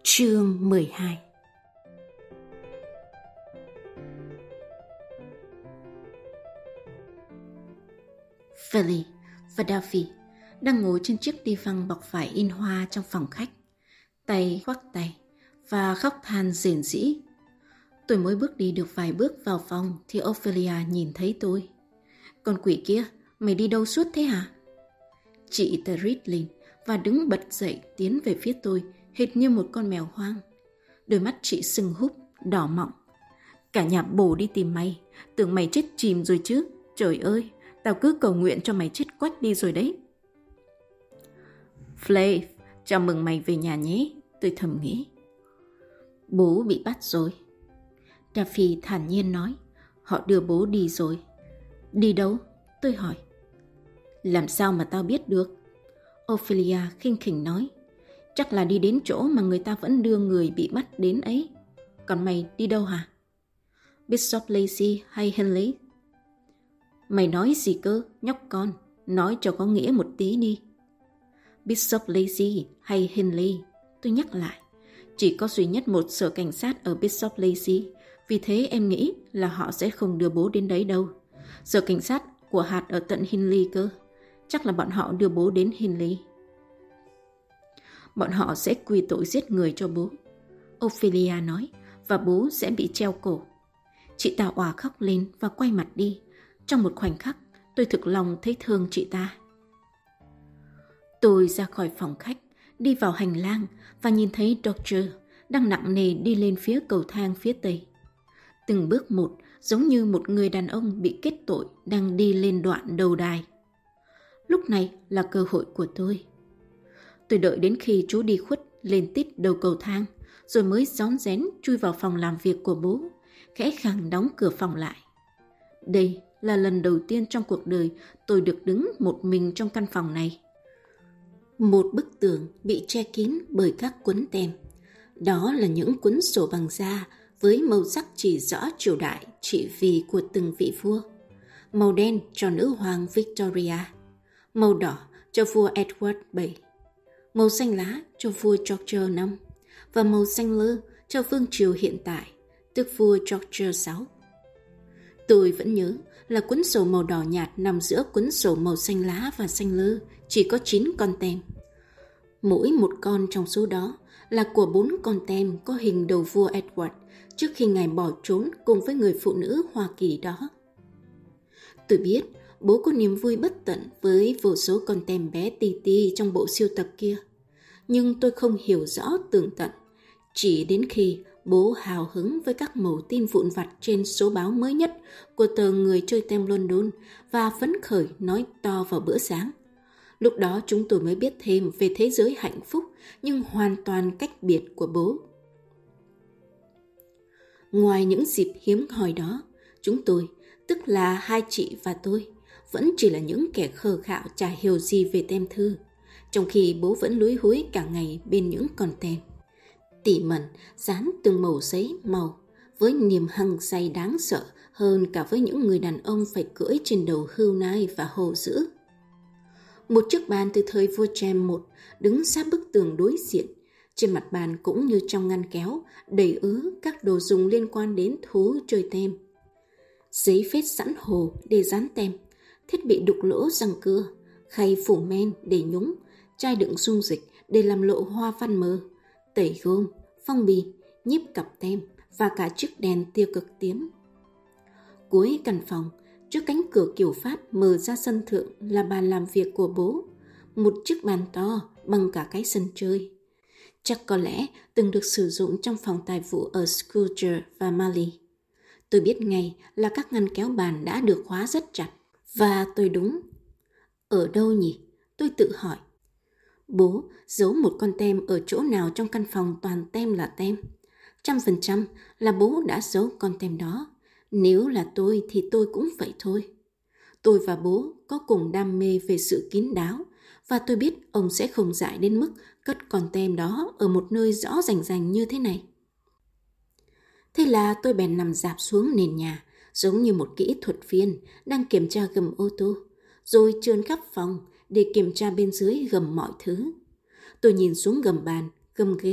Chương 12. Philly và Duffy đang ngồi trên chiếc đi văng bọc vải in hoa trong phòng khách, tay khoác tay và khóc than rền rĩ. Tôi mới bước đi được vài bước vào phòng thì Ophelia nhìn thấy tôi. Con quỷ kia, mày đi đâu suốt thế hả? Chị ta rít lên và đứng bật dậy tiến về phía tôi, hệt như một con mèo hoang. Đôi mắt chị sưng húp, đỏ mọng. Cả nhà bồ đi tìm mày, tưởng mày chết chìm rồi chứ. Trời ơi, tao cứ cầu nguyện cho mày chết quách đi rồi đấy. Flav, chào mừng mày về nhà nhé, tôi thầm nghĩ. Bố bị bắt rồi. Duffy thản nhiên nói, họ đưa bố đi rồi. Đi đâu? Tôi hỏi. Làm sao mà tao biết được? Ophelia khinh khỉnh nói. Chắc là đi đến chỗ mà người ta vẫn đưa người bị bắt đến ấy. Còn mày đi đâu hả? Bishop Lacey hay Henley? Mày nói gì cơ, nhóc con? Nói cho có nghĩa một tí đi. Bishop Lacey hay Henley? Tôi nhắc lại. Chỉ có duy nhất một sở cảnh sát ở Bishop Lacey. Vì thế em nghĩ là họ sẽ không đưa bố đến đấy đâu. Sở cảnh sát của hạt ở tận Henley cơ. Chắc là bọn họ đưa bố đến Henley. Bọn họ sẽ quy tội giết người cho bố, Ophelia nói, và bố sẽ bị treo cổ. Chị ta òa khóc lên và quay mặt đi. Trong một khoảnh khắc, tôi thực lòng thấy thương chị ta. Tôi ra khỏi phòng khách, đi vào hành lang và nhìn thấy Doctor đang nặng nề đi lên phía cầu thang phía tây. Từng bước một, giống như một người đàn ông bị kết tội đang đi lên đoạn đầu đài. Lúc này là cơ hội của tôi. Tôi đợi đến khi chú đi khuất lên tít đầu cầu thang, rồi mới rón rén chui vào phòng làm việc của bố, khẽ khàng đóng cửa phòng lại. Đây là lần đầu tiên trong cuộc đời tôi được đứng một mình trong căn phòng này. Một bức tường bị che kín bởi các cuốn tem. Đó là những cuốn sổ bằng da với màu sắc chỉ rõ triều đại trị vì của từng vị vua. Màu đen cho nữ hoàng Victoria, màu đỏ cho vua Edward VII, màu xanh lá cho vua George V và màu xanh lơ cho vương triều hiện tại, tức vua George VI. Tôi vẫn nhớ là cuốn sổ màu đỏ nhạt nằm giữa cuốn sổ màu xanh lá và xanh lơ, chỉ có 9 con tem. Mỗi một con trong số đó là của 4 con tem có hình đầu vua Edward trước khi ngài bỏ trốn cùng với người phụ nữ Hoa Kỳ đó. Tôi biết bố có niềm vui bất tận với vô số con tem bé tí tí trong bộ sưu tập kia. Nhưng tôi không hiểu rõ tường tận. Chỉ đến khi bố hào hứng với các mẩu tin vụn vặt trên số báo mới nhất của tờ Người chơi tem London và phấn khởi nói to vào bữa sáng. Lúc đó chúng tôi mới biết thêm về thế giới hạnh phúc nhưng hoàn toàn cách biệt của bố. Ngoài những dịp hiếm hoi đó, chúng tôi, tức là hai chị và tôi, vẫn chỉ là những kẻ khờ khạo chả hiểu gì về tem thư, trong khi bố vẫn lúi húi cả ngày bên những con tem. Tỉ mẩn dán từng mẩu giấy màu với niềm hăng say đáng sợ hơn cả với những người đàn ông phải cưỡi trên đầu hươu nai và hổ dữ. Một chiếc bàn từ thời vua James I đứng sát bức tường đối diện. Trên mặt bàn cũng như trong ngăn kéo đầy ứ các đồ dùng liên quan đến thú chơi tem. Giấy phết sẵn hồ để dán tem, thiết bị đục lỗ răng cưa, khay phủ men để nhúng, chai đựng dung dịch để làm lộ hoa văn mờ, tẩy gôm, phong bì, nhíp cặp tem và cả chiếc đèn tia cực tím. Cuối căn phòng, trước cánh cửa kiểu Pháp mở ra sân thượng là bàn làm việc của bố, một chiếc bàn to bằng cả cái sân chơi. Chắc có lẽ từng được sử dụng trong phòng tài vụ ở Scrooge và Marley. Tôi biết ngay là các ngăn kéo bàn đã được khóa rất chặt. Và tôi đúng. Ở đâu nhỉ? Tôi tự hỏi. Bố giấu một con tem ở chỗ nào trong căn phòng toàn tem là tem? 100% là bố đã giấu con tem đó. Nếu là tôi thì tôi cũng vậy thôi. Tôi và bố có cùng đam mê về sự kín đáo, và tôi biết ông sẽ không dại đến mức cất con tem đó ở một nơi rõ rành rành như thế này. Thế là tôi bèn nằm rạp xuống nền nhà, giống như một kỹ thuật viên đang kiểm tra gầm ô tô, rồi trườn khắp phòng để kiểm tra bên dưới gầm mọi thứ. Tôi nhìn xuống gầm bàn, gầm ghế,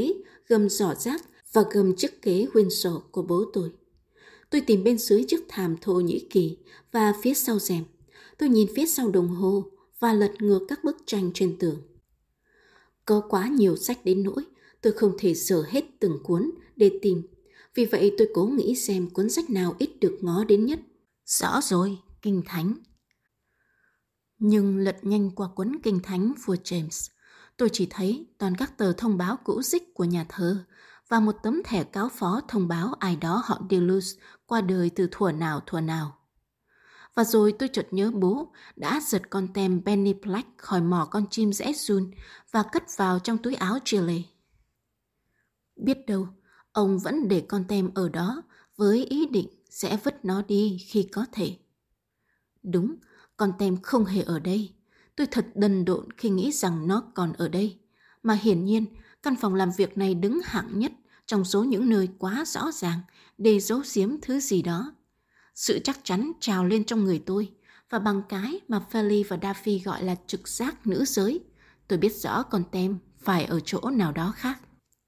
gầm giỏ rác và gầm chiếc ghế Windsor của bố tôi. Tôi tìm bên dưới chiếc thảm Thổ Nhĩ Kỳ và phía sau rèm. Tôi nhìn phía sau đồng hồ và lật ngược các bức tranh trên tường. Có quá nhiều sách đến nỗi tôi không thể dở hết từng cuốn để tìm. Vì vậy tôi cố nghĩ xem cuốn sách nào ít được ngó đến nhất. Rõ rồi, Kinh Thánh. Nhưng lật nhanh qua cuốn Kinh Thánh vua James, tôi chỉ thấy toàn các tờ thông báo cũ rích của nhà thơ và một tấm thẻ cáo phó thông báo ai đó họ Deleuze qua đời từ thuở nào. Và rồi tôi chợt nhớ bố đã giật con tem Penny Black khỏi mỏ con chim rẽ giun và cất vào trong túi áo Chile. Biết đâu, ông vẫn để con tem ở đó với ý định sẽ vứt nó đi khi có thể. Đúng, con tem không hề ở đây. Tôi thật đần độn khi nghĩ rằng nó còn ở đây. Mà hiển nhiên, căn phòng làm việc này đứng hạng nhất trong số những nơi quá rõ ràng để giấu giếm thứ gì đó. Sự chắc chắn trào lên trong người tôi, và bằng cái mà Feli và Daffy gọi là trực giác nữ giới, tôi biết rõ con tem phải ở chỗ nào đó khác.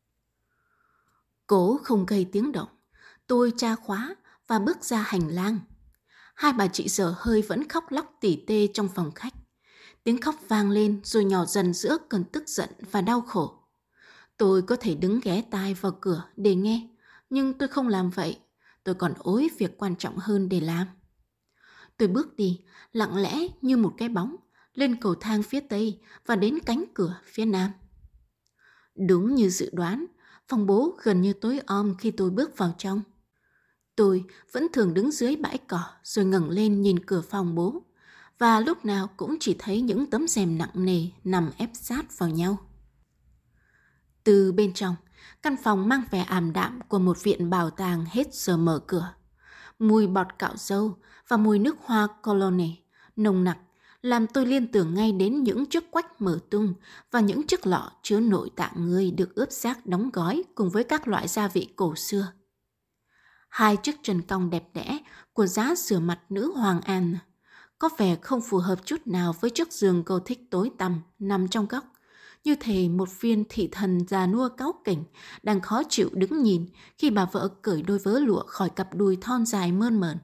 Cố không gây tiếng động, tôi tra khóa và bước ra hành lang. Hai bà chị dở hơi vẫn khóc lóc tỉ tê trong phòng khách. Tiếng khóc vang lên rồi nhỏ dần giữa cơn tức giận và đau khổ. Tôi có thể đứng ghé tai vào cửa để nghe, nhưng tôi không làm vậy. Tôi còn ối việc quan trọng hơn để làm. Tôi bước đi, lặng lẽ như một cái bóng, lên cầu thang phía tây và đến cánh cửa phía nam. Đúng như dự đoán, phòng bố gần như tối om khi tôi bước vào trong. Tôi vẫn thường đứng dưới bãi cỏ rồi ngẩng lên nhìn cửa phòng bố, và lúc nào cũng chỉ thấy những tấm rèm nặng nề nằm ép sát vào nhau. Từ bên trong, căn phòng mang vẻ ảm đạm của một viện bảo tàng hết giờ mở cửa. Mùi bọt cạo râu và mùi nước hoa cologne nồng nặc làm tôi liên tưởng ngay đến những chiếc quách mở tung và những chiếc lọ chứa nội tạng người được ướp xác đóng gói cùng với các loại gia vị cổ xưa. Hai chiếc chân cong đẹp đẽ của giá rửa mặt nữ hoàng Anne có vẻ không phù hợp chút nào với chiếc giường Gothic tối tăm nằm trong góc, như thể một viên thị thần già nua cáu kỉnh đang khó chịu đứng nhìn khi bà vợ cởi đôi vớ lụa khỏi cặp đùi thon dài mơn mởn.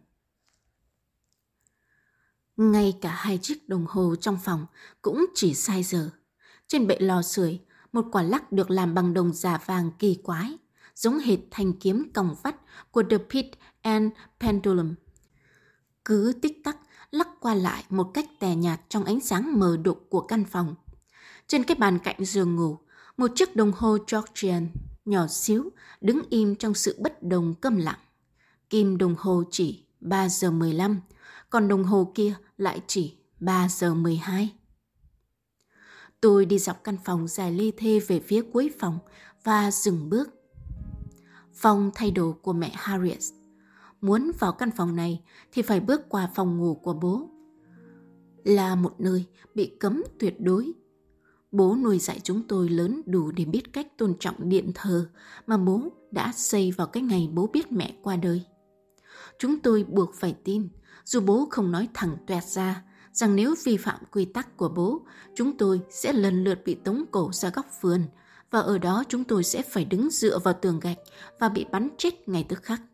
Ngay cả hai chiếc đồng hồ trong phòng cũng chỉ sai giờ. Trên bệ lò sưởi, một quả lắc được làm bằng đồng giả vàng kỳ quái, giống hệt thanh kiếm còng vắt của The Pit and Pendulum. Cứ tích tắc lắc qua lại một cách tẻ nhạt trong ánh sáng mờ đục của căn phòng. Trên cái bàn cạnh giường ngủ, một chiếc đồng hồ Georgian nhỏ xíu đứng im trong sự bất đồng câm lặng. Kim đồng hồ chỉ 3 giờ 15, còn đồng hồ kia lại chỉ 3 giờ 12. Tôi đi dọc căn phòng dài lê thê về phía cuối phòng và dừng bước. Phòng thay đồ của mẹ Harriet. Muốn vào căn phòng này thì phải bước qua phòng ngủ của bố. Là một nơi bị cấm tuyệt đối. Bố nuôi dạy chúng tôi lớn đủ để biết cách tôn trọng điện thờ mà bố đã xây vào cái ngày bố biết mẹ qua đời. Chúng tôi buộc phải tin, dù bố không nói thẳng toẹt ra, rằng nếu vi phạm quy tắc của bố, chúng tôi sẽ lần lượt bị tống cổ ra góc vườn, và ở đó chúng tôi sẽ phải đứng dựa vào tường gạch và bị bắn chết ngay tức khắc.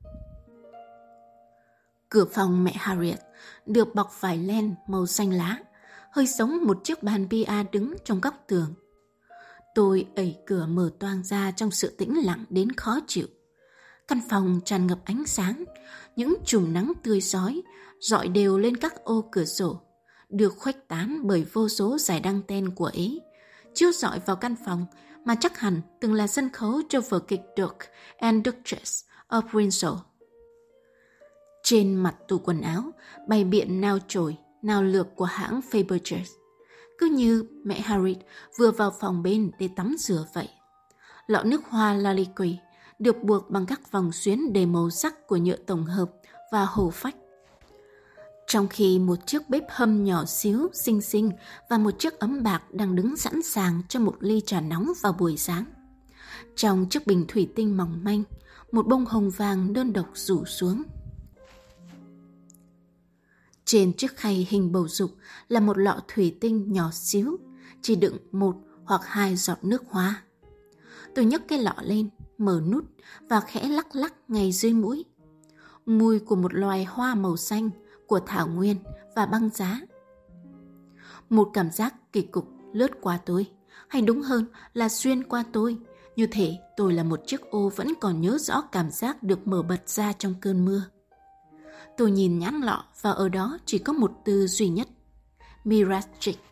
Cửa phòng mẹ Harriet được bọc vải len màu xanh lá, hơi giống một chiếc bàn bia đứng trong góc tường. Tôi ẩy cửa mở toang ra trong sự tĩnh lặng đến khó chịu. Căn phòng tràn ngập ánh sáng, những chùm nắng tươi rói rọi đều lên các ô cửa sổ, được khuếch tán bởi vô số dải đăng ten của Ý, chiếu rọi vào căn phòng mà chắc hẳn từng là sân khấu cho vở kịch Duke and Duchess of Windsor. Trên mặt tủ quần áo bày biện nao chổi, nao lược của hãng Fabergé, cứ như mẹ Harriet vừa vào phòng bên để tắm rửa vậy. Lọ nước hoa Lalique được buộc bằng các vòng xuyến đầy màu sắc của nhựa tổng hợp và hồ phách. Trong khi một chiếc bếp hâm nhỏ xíu, xinh xinh và một chiếc ấm bạc đang đứng sẵn sàng cho một ly trà nóng vào buổi sáng. Trong chiếc bình thủy tinh mỏng manh, một bông hồng vàng đơn độc rủ xuống. Trên chiếc khay hình bầu dục là một lọ thủy tinh nhỏ xíu, chỉ đựng 1 hoặc 2 giọt nước hoa. Tôi nhấc cái lọ lên, mở nút và khẽ lắc lắc ngay dưới mũi. Mùi của một loài hoa màu xanh, của thảo nguyên và băng giá. Một cảm giác kỳ cục lướt qua tôi, hay đúng hơn là xuyên qua tôi, như thể tôi là một chiếc ô vẫn còn nhớ rõ cảm giác được mở bật ra trong cơn mưa. Tôi nhìn nhãn lọ và ở đó chỉ có một từ duy nhất: Miragic.